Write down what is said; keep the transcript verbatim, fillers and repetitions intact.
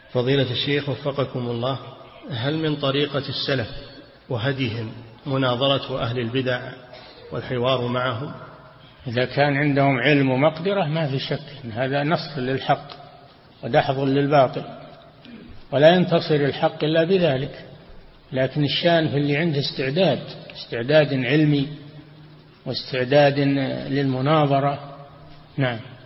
فضيلة الشيخ وفقكم الله، هل من طريقة السلف وهديهم مناظرة أهل البدع والحوار معهم؟ إذا كان عندهم علم ومقدرة ما في شك إن هذا نصر للحق ودحض للباطل، ولا ينتصر الحق إلا بذلك. لكن الشان في اللي عنده استعداد استعداد علمي واستعداد للمناظرة. نعم.